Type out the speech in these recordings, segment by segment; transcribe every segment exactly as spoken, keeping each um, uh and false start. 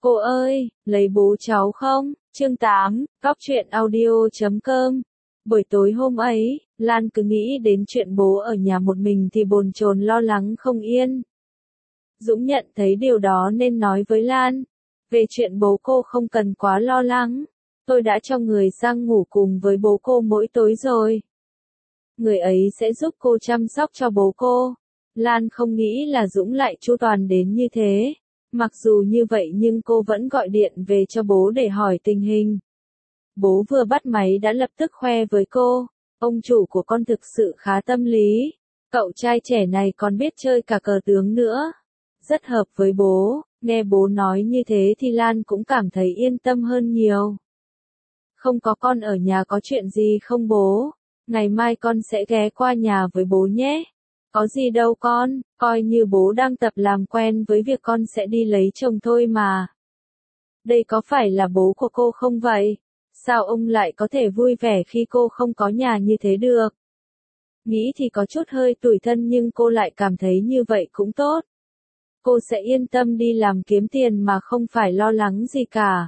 Cô ơi, lấy bố cháu không? Chương tám, Cóc truyện audio chấm com. Buổi tối hôm ấy, Lan cứ nghĩ đến chuyện bố ở nhà một mình thì bồn chồn lo lắng không yên. Dũng nhận thấy điều đó nên nói với Lan. Về chuyện bố cô không cần quá lo lắng. Tôi đã cho người sang ngủ cùng với bố cô mỗi tối rồi. Người ấy sẽ giúp cô chăm sóc cho bố cô. Lan không nghĩ là Dũng lại chu toàn đến như thế. Mặc dù như vậy nhưng cô vẫn gọi điện về cho bố để hỏi tình hình. Bố vừa bắt máy đã lập tức khoe với cô. Ông chủ của con thực sự khá tâm lý. Cậu trai trẻ này còn biết chơi cả cờ tướng nữa. Rất hợp với bố. Nghe bố nói như thế thì Lan cũng cảm thấy yên tâm hơn nhiều. Không có con ở nhà có chuyện gì không bố? Ngày mai con sẽ ghé qua nhà với bố nhé. Có gì đâu con, coi như bố đang tập làm quen với việc con sẽ đi lấy chồng thôi mà. Đây có phải là bố của cô không vậy? Sao ông lại có thể vui vẻ khi cô không có nhà như thế được? Nghĩ thì có chút hơi tủi thân nhưng cô lại cảm thấy như vậy cũng tốt. Cô sẽ yên tâm đi làm kiếm tiền mà không phải lo lắng gì cả.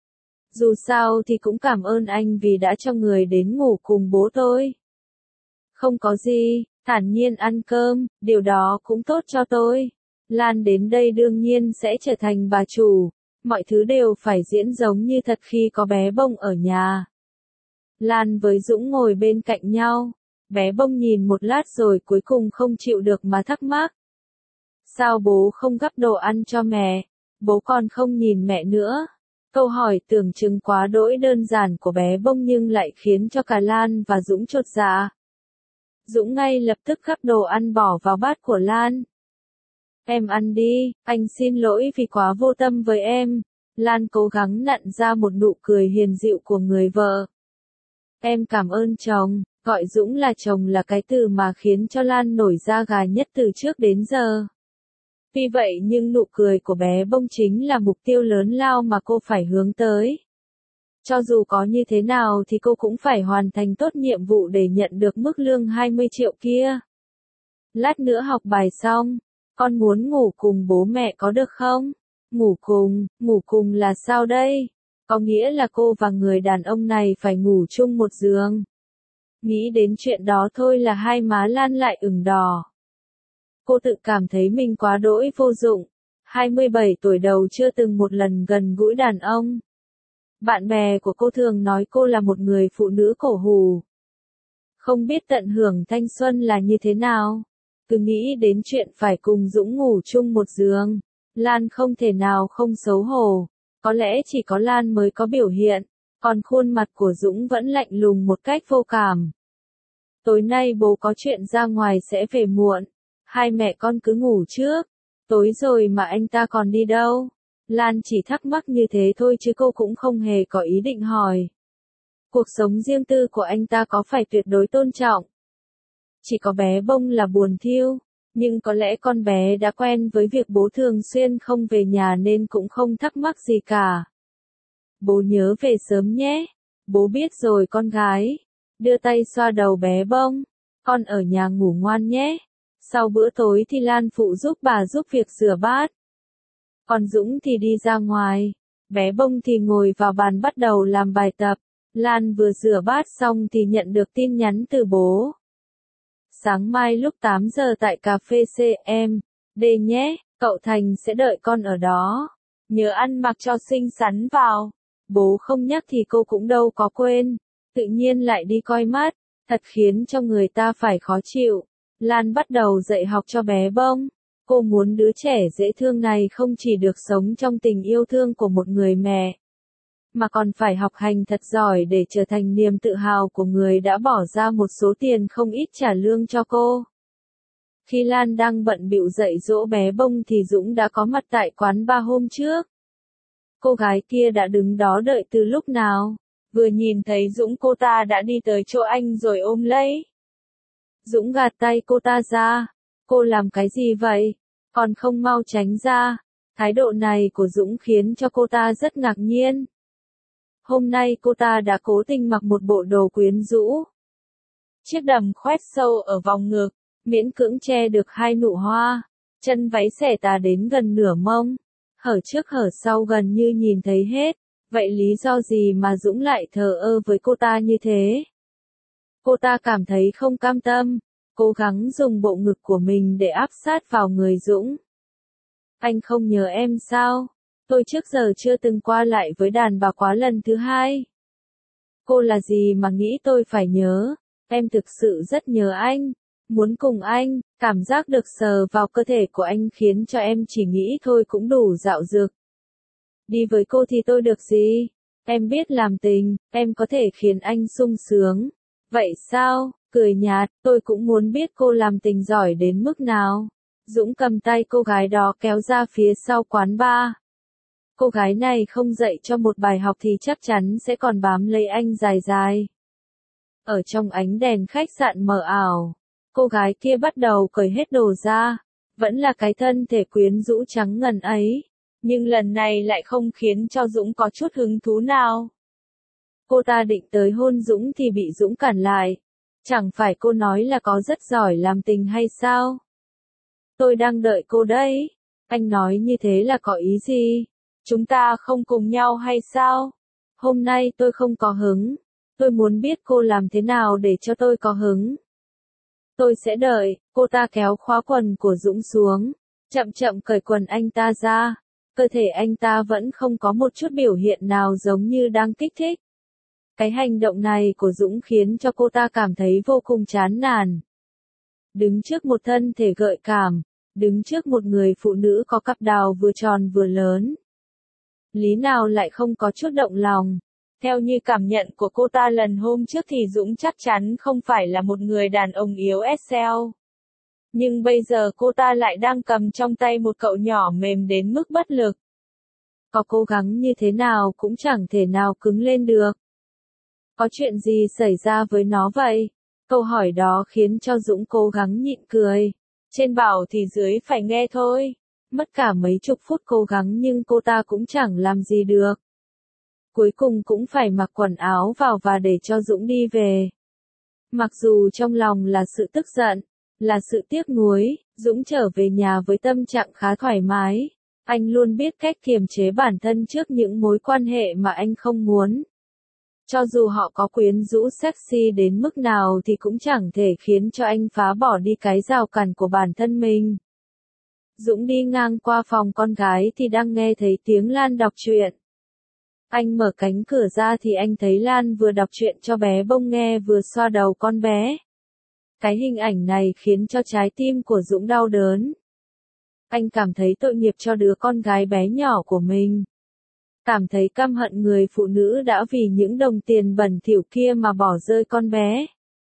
Dù sao thì cũng cảm ơn anh vì đã cho người đến ngủ cùng bố tôi. Không có gì, thản nhiên ăn cơm, điều đó cũng tốt cho tôi. Lan đến đây đương nhiên sẽ trở thành bà chủ. Mọi thứ đều phải diễn giống như thật khi có bé Bông ở nhà. Lan với Dũng ngồi bên cạnh nhau. Bé Bông nhìn một lát rồi cuối cùng không chịu được mà thắc mắc. Sao bố không gắp đồ ăn cho mẹ? Bố còn không nhìn mẹ nữa. Câu hỏi tưởng chừng quá đỗi đơn giản của bé Bông nhưng lại khiến cho cả Lan và Dũng chột dạ. Dũng ngay lập tức gắp đồ ăn bỏ vào bát của Lan. Em ăn đi, anh xin lỗi vì quá vô tâm với em. Lan cố gắng nặn ra một nụ cười hiền dịu của người vợ. Em cảm ơn chồng, gọi Dũng là chồng là cái từ mà khiến cho Lan nổi da gà nhất từ trước đến giờ. Vì vậy nhưng nụ cười của bé Bông chính là mục tiêu lớn lao mà cô phải hướng tới. Cho dù có như thế nào thì cô cũng phải hoàn thành tốt nhiệm vụ để nhận được mức lương hai mươi triệu kia. Lát nữa học bài xong, con muốn ngủ cùng bố mẹ có được không? Ngủ cùng, ngủ cùng là sao đây? Có nghĩa là cô và người đàn ông này phải ngủ chung một giường. Nghĩ đến chuyện đó thôi là hai má Lan lại ửng đỏ. Cô tự cảm thấy mình quá đỗi vô dụng. hai mươi bảy tuổi đầu chưa từng một lần gần gũi đàn ông. Bạn bè của cô thường nói cô là một người phụ nữ cổ hủ. Không biết tận hưởng thanh xuân là như thế nào. Cứ nghĩ đến chuyện phải cùng Dũng ngủ chung một giường. Lan không thể nào không xấu hổ. Có lẽ chỉ có Lan mới có biểu hiện. Còn khuôn mặt của Dũng vẫn lạnh lùng một cách vô cảm. Tối nay bố có chuyện ra ngoài sẽ về muộn. Hai mẹ con cứ ngủ trước. Tối rồi mà anh ta còn đi đâu? Lan chỉ thắc mắc như thế thôi chứ cô cũng không hề có ý định hỏi. Cuộc sống riêng tư của anh ta có phải tuyệt đối tôn trọng? Chỉ có bé Bông là buồn thiêu, nhưng có lẽ con bé đã quen với việc bố thường xuyên không về nhà nên cũng không thắc mắc gì cả. Bố nhớ về sớm nhé. Bố biết rồi con gái. Đưa tay xoa đầu bé Bông. Con ở nhà ngủ ngoan nhé. Sau bữa tối thì Lan phụ giúp bà giúp việc rửa bát. Còn Dũng thì đi ra ngoài. Bé Bông thì ngồi vào bàn bắt đầu làm bài tập. Lan vừa rửa bát xong thì nhận được tin nhắn từ bố. Sáng mai lúc tám giờ tại cà phê xê em đê nhé, cậu Thành sẽ đợi con ở đó. Nhớ ăn mặc cho xinh xắn vào. Bố không nhắc thì cô cũng đâu có quên. Tự nhiên lại đi coi mắt. Thật khiến cho người ta phải khó chịu. Lan bắt đầu dạy học cho bé Bông. Cô muốn đứa trẻ dễ thương này không chỉ được sống trong tình yêu thương của một người mẹ, mà còn phải học hành thật giỏi để trở thành niềm tự hào của người đã bỏ ra một số tiền không ít trả lương cho cô. Khi Lan đang bận bịu dạy dỗ bé Bông thì Dũng đã có mặt tại quán bar hôm trước. Cô gái kia đã đứng đó đợi từ lúc nào. Vừa nhìn thấy Dũng cô ta đã đi tới chỗ anh rồi ôm lấy. Dũng gạt tay cô ta ra. Cô làm cái gì vậy? Còn không mau tránh ra. Thái độ này của Dũng khiến cho cô ta rất ngạc nhiên. Hôm nay cô ta đã cố tình mặc một bộ đồ quyến rũ. Chiếc đầm khoét sâu ở vòng ngực, miễn cưỡng che được hai nụ hoa. Chân váy xẻ tà đến gần nửa mông. hở trước hở sau gần như nhìn thấy hết. Vậy lý do gì mà Dũng lại thờ ơ với cô ta như thế? Cô ta cảm thấy không cam tâm, cố gắng dùng bộ ngực của mình để áp sát vào người Dũng. Anh không nhớ em sao? Tôi trước giờ chưa từng qua lại với đàn bà quá lần thứ hai. Cô là gì mà nghĩ tôi phải nhớ? Em thực sự rất nhớ anh, muốn cùng anh, cảm giác được sờ vào cơ thể của anh khiến cho em chỉ nghĩ thôi cũng đủ dạo dực. Đi với cô thì tôi được gì? Em biết làm tình, em có thể khiến anh sung sướng. Vậy sao? Cười nhạt, tôi cũng muốn biết cô làm tình giỏi đến mức nào. Dũng cầm tay cô gái đó kéo ra phía sau quán bar. Cô gái này không dạy cho một bài học thì chắc chắn sẽ còn bám lấy anh dài dài. Ở trong ánh đèn khách sạn mờ ảo, cô gái kia bắt đầu cởi hết đồ ra, vẫn là cái thân thể quyến rũ trắng ngần ấy, nhưng lần này lại không khiến cho Dũng có chút hứng thú nào. Cô ta định tới hôn Dũng thì bị Dũng cản lại. Chẳng phải cô nói là có rất giỏi làm tình hay sao? Tôi đang đợi cô đấy. Anh nói như thế là có ý gì? Chúng ta không cùng nhau hay sao? Hôm nay tôi không có hứng. Tôi muốn biết cô làm thế nào để cho tôi có hứng. Tôi sẽ đợi. Cô ta kéo khóa quần của Dũng xuống, chậm chậm cởi quần anh ta ra. Cơ thể anh ta vẫn không có một chút biểu hiện nào giống như đang kích thích. Cái hành động này của Dũng khiến cho cô ta cảm thấy vô cùng chán nản. Đứng trước một thân thể gợi cảm, đứng trước một người phụ nữ có cặp đào vừa tròn vừa lớn. Lý nào lại không có chút động lòng. Theo như cảm nhận của cô ta lần hôm trước thì Dũng chắc chắn không phải là một người đàn ông yếu ét xê. Nhưng bây giờ cô ta lại đang cầm trong tay một cậu nhỏ mềm đến mức bất lực. Có cố gắng như thế nào cũng chẳng thể nào cứng lên được. Có chuyện gì xảy ra với nó vậy? Câu hỏi đó khiến cho Dũng cố gắng nhịn cười. Trên bảo thì dưới phải nghe thôi. Mất cả mấy chục phút cố gắng nhưng cô ta cũng chẳng làm gì được. Cuối cùng cũng phải mặc quần áo vào và để cho Dũng đi về. Mặc dù trong lòng là sự tức giận, là sự tiếc nuối, Dũng trở về nhà với tâm trạng khá thoải mái. Anh luôn biết cách kiềm chế bản thân trước những mối quan hệ mà anh không muốn. Cho dù họ có quyến rũ sexy đến mức nào thì cũng chẳng thể khiến cho anh phá bỏ đi cái rào cản của bản thân mình. Dũng đi ngang qua phòng con gái thì đang nghe thấy tiếng Lan đọc truyện. Anh mở cánh cửa ra thì anh thấy Lan vừa đọc truyện cho bé bông nghe vừa xoa đầu con bé. Cái hình ảnh này khiến cho trái tim của Dũng đau đớn. Anh cảm thấy tội nghiệp cho đứa con gái bé nhỏ của mình. Cảm thấy căm hận người phụ nữ đã vì những đồng tiền bẩn thỉu kia mà bỏ rơi con bé.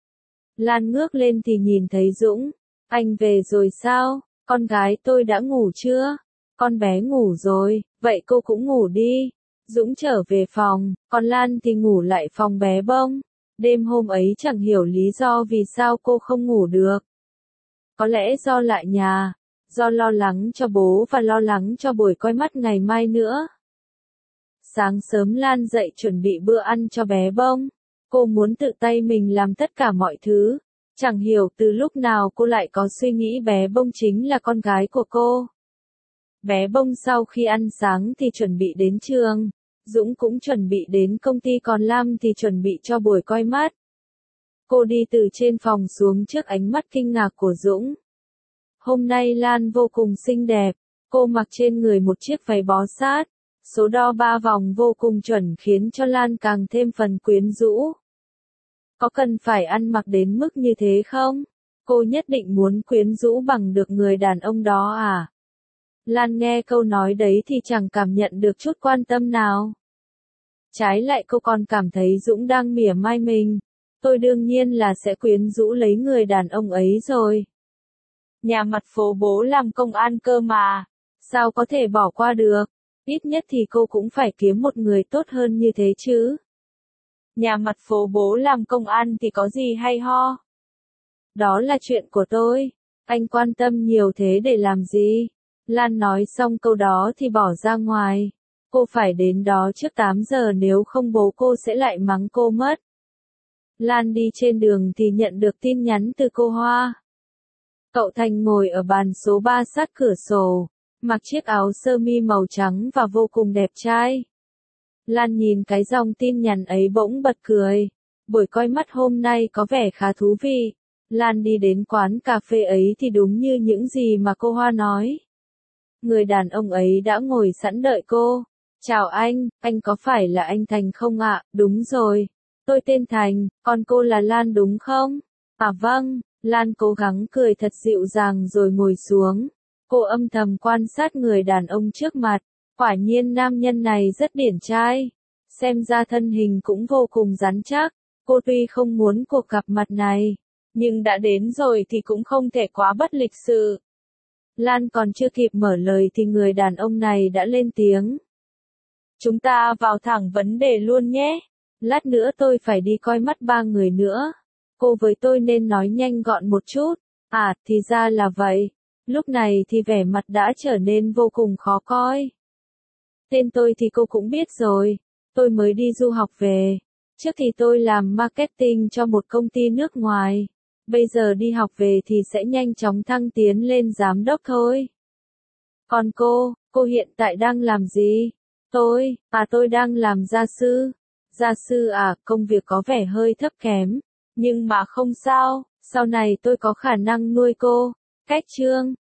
Lan ngước lên thì nhìn thấy Dũng. Anh về rồi sao? Con gái tôi đã ngủ chưa? Con bé ngủ rồi, vậy cô cũng ngủ đi. Dũng trở về phòng, còn Lan thì ngủ lại phòng bé bông. Đêm hôm ấy chẳng hiểu lý do vì sao cô không ngủ được. Có lẽ do lại nhà, do lo lắng cho bố và lo lắng cho buổi coi mắt ngày mai nữa. Sáng sớm Lan dậy chuẩn bị bữa ăn cho bé bông. Cô muốn tự tay mình làm tất cả mọi thứ. Chẳng hiểu từ lúc nào cô lại có suy nghĩ bé bông chính là con gái của cô. Bé bông sau khi ăn sáng thì chuẩn bị đến trường. Dũng cũng chuẩn bị đến công ty còn Lam thì chuẩn bị cho buổi coi mắt. Cô đi từ trên phòng xuống trước ánh mắt kinh ngạc của Dũng. Hôm nay Lan vô cùng xinh đẹp. Cô mặc trên người một chiếc váy bó sát. Số đo ba vòng vô cùng chuẩn khiến cho Lan càng thêm phần quyến rũ. Có cần phải ăn mặc đến mức như thế không? Cô nhất định muốn quyến rũ bằng được người đàn ông đó à? Lan nghe câu nói đấy thì chẳng cảm nhận được chút quan tâm nào. Trái lại cô còn cảm thấy Dũng đang mỉa mai mình. Tôi đương nhiên là sẽ quyến rũ lấy người đàn ông ấy rồi. Nhà mặt phố bố làm công an cơ mà. Sao có thể bỏ qua được? Ít nhất thì cô cũng phải kiếm một người tốt hơn như thế chứ. Nhà mặt phố bố làm công an thì có gì hay ho? Đó là chuyện của tôi. Anh quan tâm nhiều thế để làm gì? Lan nói xong câu đó thì bỏ ra ngoài. Cô phải đến đó trước tám giờ nếu không bố cô sẽ lại mắng cô mất. Lan đi trên đường thì nhận được tin nhắn từ cô Hoa. Cậu Thành ngồi ở bàn số ba sát cửa sổ. mặc chiếc áo sơ mi màu trắng và vô cùng đẹp trai. Lan nhìn cái dòng tin nhắn ấy bỗng bật cười. Buổi coi mắt hôm nay có vẻ khá thú vị. Lan đi đến quán cà phê ấy thì đúng như những gì mà cô Hoa nói. Người đàn ông ấy đã ngồi sẵn đợi cô. Chào anh, anh có phải là anh Thành không ạ? Đúng rồi. Tôi tên Thành, còn cô là Lan đúng không? À vâng, Lan cố gắng cười thật dịu dàng rồi ngồi xuống. Cô âm thầm quan sát người đàn ông trước mặt. Quả nhiên nam nhân này rất điển trai. Xem ra thân hình cũng vô cùng rắn chắc. Cô tuy không muốn cuộc gặp mặt này, nhưng đã đến rồi thì cũng không thể quá bất lịch sự. Lan còn chưa kịp mở lời thì người đàn ông này đã lên tiếng. Chúng ta vào thẳng vấn đề luôn nhé. Lát nữa tôi phải đi coi mắt ba người nữa. Cô với tôi nên nói nhanh gọn một chút. À, thì ra là vậy. Lúc này thì vẻ mặt đã trở nên vô cùng khó coi. Tên tôi thì cô cũng biết rồi. Tôi mới đi du học về. Trước thì tôi làm marketing cho một công ty nước ngoài. Bây giờ đi học về thì sẽ nhanh chóng thăng tiến lên giám đốc thôi. Còn cô, cô hiện tại đang làm gì? Tôi, à tôi đang làm gia sư. Gia sư à, công việc có vẻ hơi thấp kém. Nhưng mà không sao, sau này tôi có khả năng nuôi cô. Cách chương